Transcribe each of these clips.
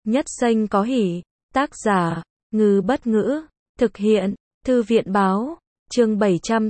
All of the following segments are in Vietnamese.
Nhất xanh có hỉ. Tác giả, Ngư Bất Ngữ. Thực hiện, Thư viện Báo. Chương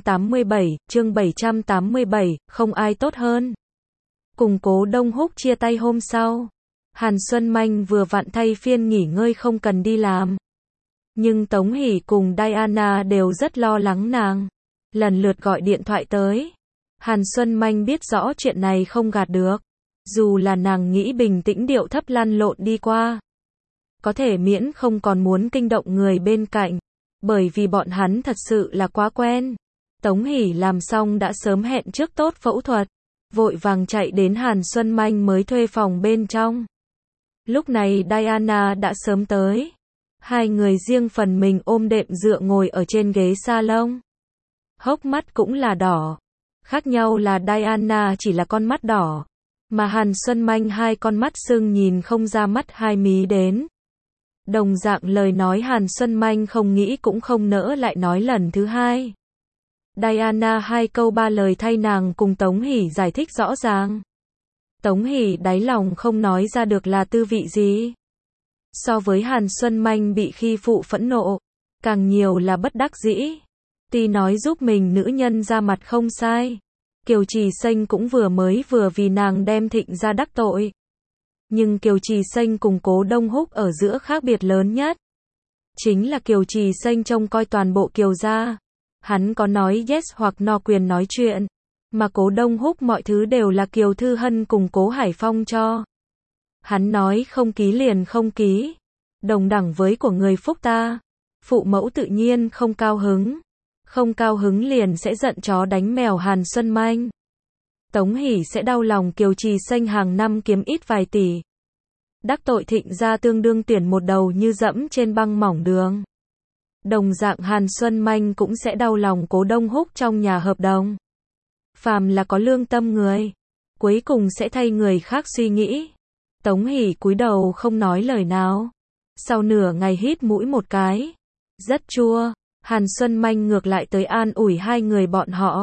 787, không ai tốt hơn. Cùng Cố Đông Húc chia tay hôm sau. Hàn Xuân Manh vừa vặn thay phiên nghỉ ngơi không cần đi làm. Nhưng Tống Hỷ cùng Diana đều rất lo lắng nàng. Lần lượt gọi điện thoại tới. Hàn Xuân Manh biết rõ chuyện này không gạt được. Dù là nàng nghĩ bình tĩnh điệu thấp lăn lộn đi qua. Có thể miễn không còn muốn kinh động người bên cạnh. Bởi vì bọn hắn thật sự là quá quen. Tống Hỷ làm xong đã sớm hẹn trước tốt phẫu thuật. Vội vàng chạy đến Hàn Xuân Manh mới thuê phòng bên trong. Lúc này Diana đã sớm tới. Hai người riêng phần mình ôm đệm dựa ngồi ở trên ghế salon. Hốc mắt cũng là đỏ. Khác nhau là Diana chỉ là con mắt đỏ. Mà Hàn Xuân Manh hai con mắt sưng nhìn không ra mắt hai mí đến. Đồng dạng lời nói Hàn Xuân Manh không nghĩ cũng không nỡ lại nói lần thứ hai. Diana hai câu ba lời thay nàng cùng Tống Hỷ giải thích rõ ràng. Tống Hỷ đáy lòng không nói ra được là tư vị gì. So với Hàn Xuân Manh bị khi phụ phẫn nộ, càng nhiều là bất đắc dĩ. Tuy nói giúp mình nữ nhân ra mặt không sai. Kiều Trì Xanh cũng vừa vì nàng đem Thịnh ra đắc tội. Nhưng Kiều Trì Xanh cùng Cố Đông Húc ở giữa khác biệt lớn nhất. Chính là Kiều Trì Xanh trông coi toàn bộ Kiều gia. Hắn có nói yes hoặc no quyền nói chuyện. Mà Cố Đông Húc mọi thứ đều là Kiều Thư Hân cùng Cố Hải Phong cho. Hắn nói không ký liền không ký. Đồng đẳng với của người phúc ta. Phụ mẫu tự nhiên không cao hứng. Không cao hứng liền sẽ giận chó đánh mèo Hàn Xuân Manh. Tống Hỷ sẽ đau lòng Kiều Trì Xanh hàng năm kiếm ít vài tỷ. Đắc tội Thịnh gia tương đương tuyển một đầu như dẫm trên băng mỏng đường. Đồng dạng Hàn Xuân Manh cũng sẽ đau lòng Cố Đông Húc trong nhà hợp đồng. Phàm là có lương tâm người, cuối cùng sẽ thay người khác suy nghĩ. Tống Hỷ cúi đầu không nói lời nào. Sau nửa ngày hít mũi một cái. Rất chua. Hàn Xuân Manh ngược lại tới an ủi hai người bọn họ.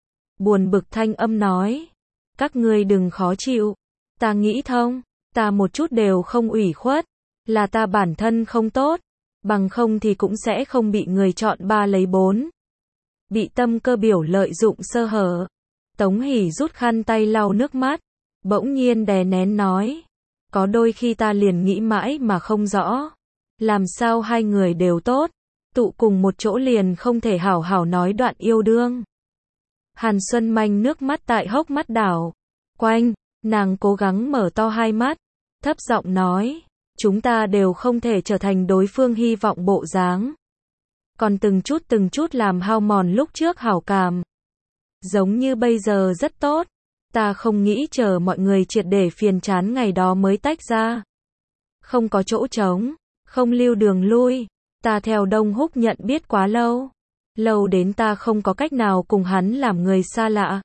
Buồn bực thanh âm nói. Các ngươi đừng khó chịu. Ta nghĩ thông. Ta một chút đều không ủy khuất. Là ta bản thân không tốt. Bằng không thì cũng sẽ không bị người chọn 3 lấy 4. Bị tâm cơ biểu lợi dụng sơ hở. Tống Hỷ rút khăn tay lau nước mắt. Bỗng nhiên đè nén nói. Có đôi khi ta liền nghĩ mãi mà không rõ. Làm sao hai người đều tốt. Tụ cùng một chỗ liền không thể hảo hảo nói đoạn yêu đương. Hàn Xuân Manh nước mắt tại hốc mắt đảo quanh, nàng cố gắng mở to hai mắt, thấp giọng nói, chúng ta đều không thể trở thành đối phương hy vọng bộ dáng. Còn từng chút làm hao mòn lúc trước hảo cảm. Giống như bây giờ rất tốt, ta không nghĩ chờ mọi người triệt để phiền chán ngày đó mới tách ra. Không có chỗ trống, không lưu đường lui. Ta theo Đông Húc nhận biết quá lâu. Lâu đến ta không có cách nào cùng hắn làm người xa lạ.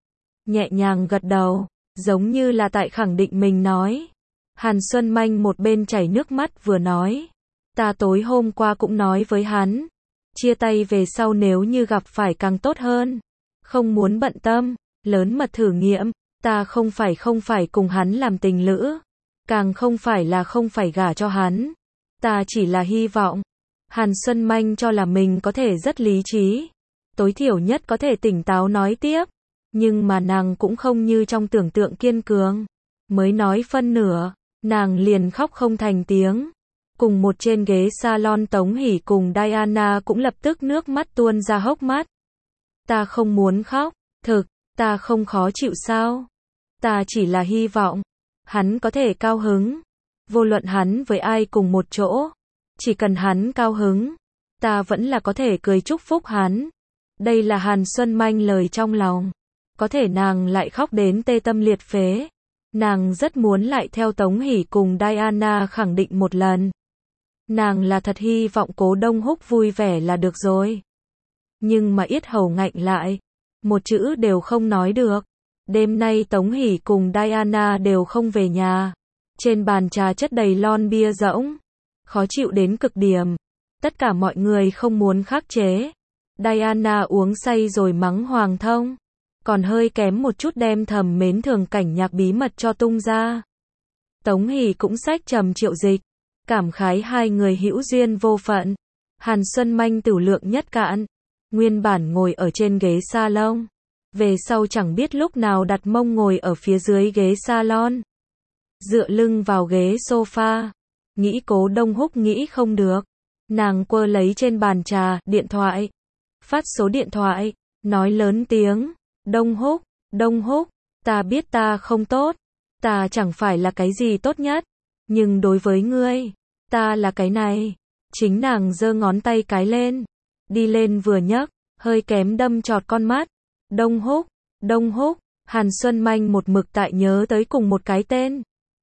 Nhẹ nhàng gật đầu, giống như là tại khẳng định mình nói. Hàn Xuân Manh một bên chảy nước mắt vừa nói. Ta tối hôm qua cũng nói với hắn. Chia tay về sau nếu như gặp phải càng tốt hơn. Không muốn bận tâm, lớn mật thử nghiệm. Ta không phải cùng hắn làm tình lữ. Càng không phải gả cho hắn. Ta chỉ là hy vọng. Hàn Xuân Manh cho là mình có thể rất lý trí. Tối thiểu nhất có thể tỉnh táo nói tiếp. Nhưng mà nàng cũng không như trong tưởng tượng kiên cường. Mới nói phân nửa, nàng liền khóc không thành tiếng. Cùng một trên ghế salon Tống Hỷ cùng Diana cũng lập tức nước mắt tuôn ra hốc mắt. Ta không muốn khóc, thực, ta không khó chịu sao? Ta chỉ là hy vọng. Hắn có thể cao hứng. Vô luận hắn với ai cùng một chỗ. Chỉ cần hắn cao hứng, ta vẫn là có thể cười chúc phúc hắn. Đây là Hàn Xuân Manh lời trong lòng. Có thể nàng lại khóc đến tê tâm liệt phế. Nàng rất muốn lại theo Tống Hỷ cùng Diana khẳng định một lần. Nàng là thật hy vọng Cố Đông Húc vui vẻ là được rồi. Nhưng mà yết hầu ngạnh lại. Một chữ đều không nói được. Đêm nay Tống Hỷ cùng Diana đều không về nhà. Trên bàn trà chất đầy lon bia rỗng. Khó chịu đến cực điểm. Tất cả mọi người không muốn khắc chế. Diana uống say rồi mắng Hoàng Thông. Còn hơi kém một chút đem Thẩm Mến Thường cảnh nhạc bí mật cho tung ra. Tống Hỷ cũng xách Trầm Triệu Dịch. cảm khái hai người hữu duyên vô phận. Hàn Xuân Manh tửu lượng nhất cạn, nguyên bản ngồi ở trên ghế salon, về sau chẳng biết lúc nào đặt mông ngồi ở phía dưới ghế salon, dựa lưng vào ghế sofa, nghĩ Cố Đông Húc nghĩ không được, nàng quơ lấy trên bàn trà, điện thoại, phát số điện thoại, nói lớn tiếng, Đông Húc, ta biết ta không tốt, ta chẳng phải là cái gì tốt nhất, nhưng đối với ngươi, ta là cái này. Chính nàng giơ ngón tay cái lên, đi lên vừa nhấc, hơi kém đâm chọt con mắt. Đông Húc, Hàn Xuân Manh một mực tại nhớ tới cùng một cái tên.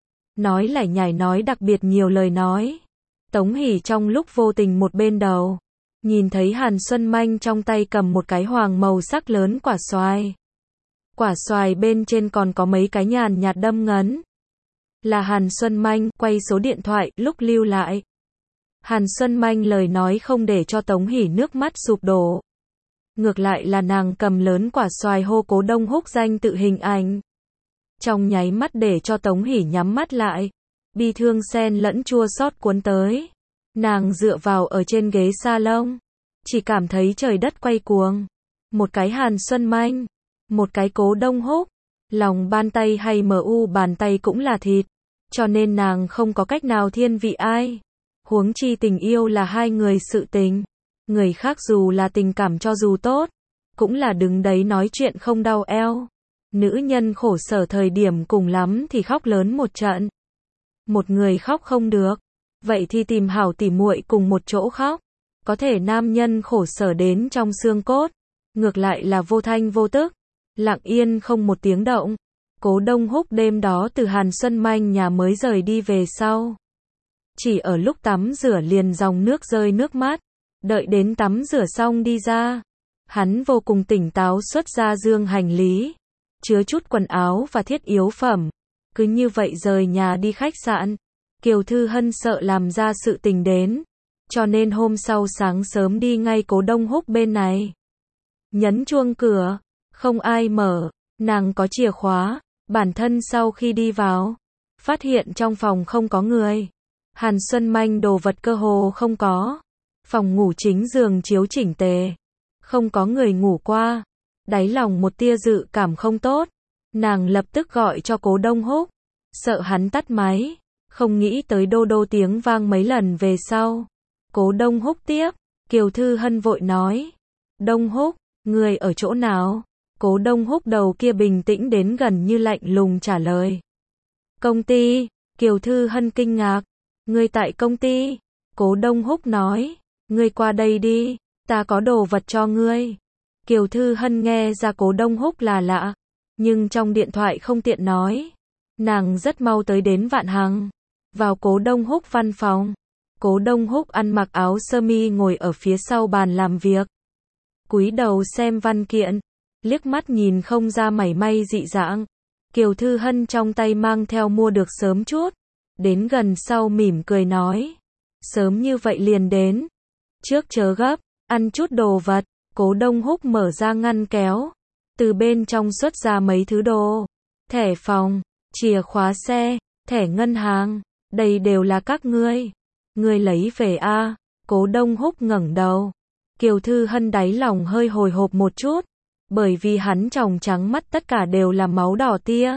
Nói lải nhải nói đặc biệt nhiều lời nói. Tống Hỷ trong lúc vô tình một bên đầu, nhìn thấy Hàn Xuân Manh trong tay cầm một cái hoàng màu sắc lớn quả xoài. Quả xoài bên trên còn có mấy cái nhàn nhạt đâm ngấn. Là Hàn Xuân Manh, quay số điện thoại, lúc lưu lại. Hàn Xuân Manh lời nói không để cho Tống Hỷ nước mắt sụp đổ. Ngược lại là nàng cầm lớn quả xoài hô Cố Đông Húc danh tự hình ảnh. Trong nháy mắt để cho Tống Hỷ nhắm mắt lại. Bi thương xen lẫn chua xót cuốn tới. Nàng dựa vào ở trên ghế salon. Chỉ cảm thấy trời đất quay cuồng. Một cái Hàn Xuân Manh. Một cái Cố Đông Húc. Lòng bàn tay hay mu bàn tay cũng là thịt. Cho nên nàng không có cách nào thiên vị ai. Huống chi tình yêu là hai người sự tình. Người khác dù là tình cảm cho dù tốt, cũng là đứng đấy nói chuyện không đau eo. Nữ nhân khổ sở thời điểm cùng lắm thì khóc lớn một trận. Một người khóc không được, vậy thì tìm hảo tỉ muội cùng một chỗ khóc. Có thể nam nhân khổ sở đến trong xương cốt, ngược lại là vô thanh vô tức, lặng yên không một tiếng động. Cố Đông Húc đêm đó từ Hàn Xuân Manh nhà mới rời đi về sau. Chỉ ở lúc tắm rửa liền dòng nước rơi nước mắt. Đợi đến tắm rửa xong đi ra, hắn vô cùng tỉnh táo xuất ra dương hành lý, chứa chút quần áo và thiết yếu phẩm. Cứ như vậy rời nhà đi khách sạn. Kiều Thư Hân sợ làm ra sự tình đến, cho nên hôm sau sáng sớm đi ngay Cố Đông Húc bên này. Nhấn chuông cửa, không ai mở, nàng có chìa khóa, bản thân sau khi đi vào, phát hiện trong phòng không có người. Hàn Xuân Manh đồ vật cơ hồ không có. Phòng ngủ chính giường chiếu chỉnh tề, không có người ngủ qua. Đáy lòng một tia dự cảm không tốt, nàng lập tức gọi cho Cố Đông Húc, sợ hắn tắt máy, không nghĩ tới đô đô tiếng vang mấy lần về sau. Cố Đông Húc tiếp, Kiều Thư Hân vội nói, Đông Húc, người ở chỗ nào? Cố Đông Húc đầu kia bình tĩnh đến gần như lạnh lùng trả lời. Công ty. Kiều Thư Hân kinh ngạc, ngươi tại công ty? Cố Đông Húc nói, ngươi qua đây đi, ta có đồ vật cho ngươi. Kiều Thư Hân nghe ra Cố Đông Húc là lạ, nhưng trong điện thoại không tiện nói. Nàng rất mau tới đến Vạn Hằng, vào Cố Đông Húc văn phòng. Cố Đông Húc ăn mặc áo sơ mi ngồi ở phía sau bàn làm việc, cúi đầu xem văn kiện, liếc mắt nhìn không ra mảy may dị dạng. Kiều Thư Hân trong tay mang theo mua được sớm chút, đến gần sau mỉm cười nói, sớm như vậy liền đến, trước chớ gấp, ăn chút đồ vật. Cố Đông Húc mở ra ngăn kéo, từ bên trong xuất ra mấy thứ đồ, thẻ phòng, chìa khóa xe, thẻ ngân hàng, đây đều là các ngươi lấy về a? Cố Đông Húc ngẩng đầu. Kiều Thư Hân đáy lòng hơi hồi hộp một chút, bởi vì hắn tròng trắng mắt tất cả đều là máu đỏ tia,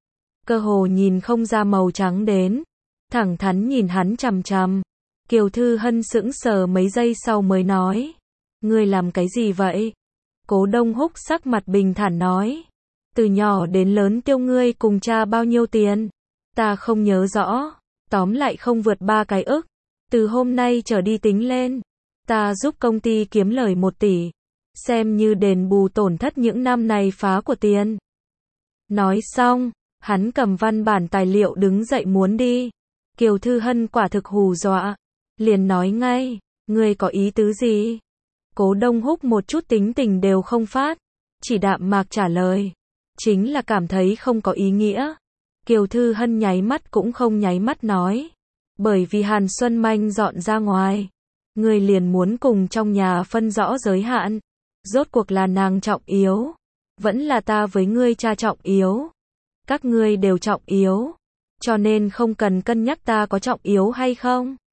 cơ hồ nhìn không ra màu trắng đến, thẳng thắn nhìn hắn chằm chằm. Kiều Thư Hân sững sờ mấy giây sau mới nói, ngươi làm cái gì vậy? Cố Đông Húc sắc mặt bình thản nói, từ nhỏ đến lớn tiêu ngươi cùng cha bao nhiêu tiền? Ta không nhớ rõ, tóm lại không vượt 3 cái ức. Từ hôm nay trở đi tính lên, ta giúp công ty kiếm lời 1 tỷ, xem như đền bù tổn thất những năm này phá của tiền. Nói xong, hắn cầm văn bản tài liệu đứng dậy muốn đi. Kiều Thư Hân quả thực hù dọa, liền nói ngay, ngươi có ý tứ gì? Cố Đông Húc một chút tính tình đều không phát, chỉ đạm mạc trả lời, chính là cảm thấy không có ý nghĩa. Kiều Thư Hân nháy mắt cũng không nháy mắt nói, bởi vì Hàn Xuân Manh dọn ra ngoài, ngươi liền muốn cùng trong nhà phân rõ giới hạn. Rốt cuộc là nàng trọng yếu, vẫn là ta với ngươi cha trọng yếu? Các ngươi đều trọng yếu, cho nên không cần cân nhắc ta có trọng yếu hay không.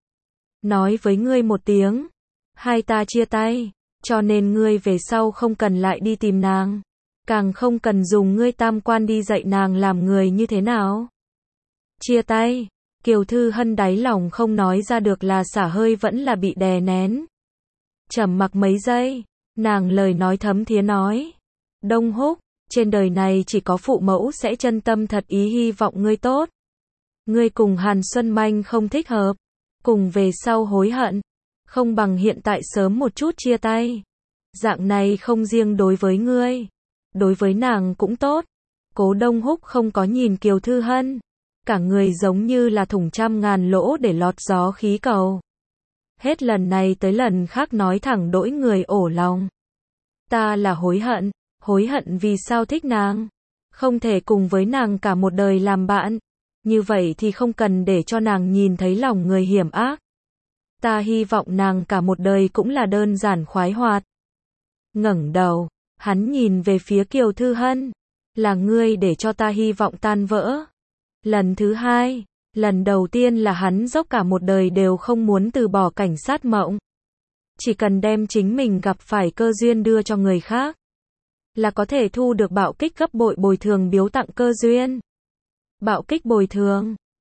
nói với ngươi một tiếng, hai ta chia tay, cho nên ngươi về sau không cần lại đi tìm nàng, càng không cần dùng ngươi tam quan đi dạy nàng làm người như thế nào. Chia tay, Kiều Thư Hân đáy lòng không nói ra được là xả hơi vẫn là bị đè nén. Trầm mặc mấy giây, nàng lời nói thấm thía nói, Đông Húc, trên đời này chỉ có phụ mẫu sẽ chân tâm thật ý hy vọng ngươi tốt. Ngươi cùng Hàn Xuân Manh không thích hợp, cùng về sau hối hận, không bằng hiện tại sớm một chút chia tay. Dạng này không riêng đối với ngươi, đối với nàng cũng tốt. Cố Đông Húc không có nhìn Kiều Thư Hân, cả người giống như là thủng trăm ngàn lỗ để lọt gió khí cầu. Hết lần này tới lần khác nói thẳng đỗi người ổ lòng. Ta là hối hận vì sao thích nàng, không thể cùng với nàng cả một đời làm bạn, như vậy thì không cần để cho nàng nhìn thấy lòng người hiểm ác. Ta hy vọng nàng cả một đời cũng là đơn giản khoái hoạt. Ngẩng đầu, hắn nhìn về phía Kiều Thư Hân, là ngươi để cho ta hy vọng tan vỡ. Lần thứ hai, lần đầu tiên là hắn dốc cả một đời đều không muốn từ bỏ cảnh sát mộng. Chỉ cần đem chính mình gặp phải cơ duyên đưa cho người khác, là có thể thu được bạo kích gấp bội bồi thường biếu tặng cơ duyên. Bạo kích bồi thường,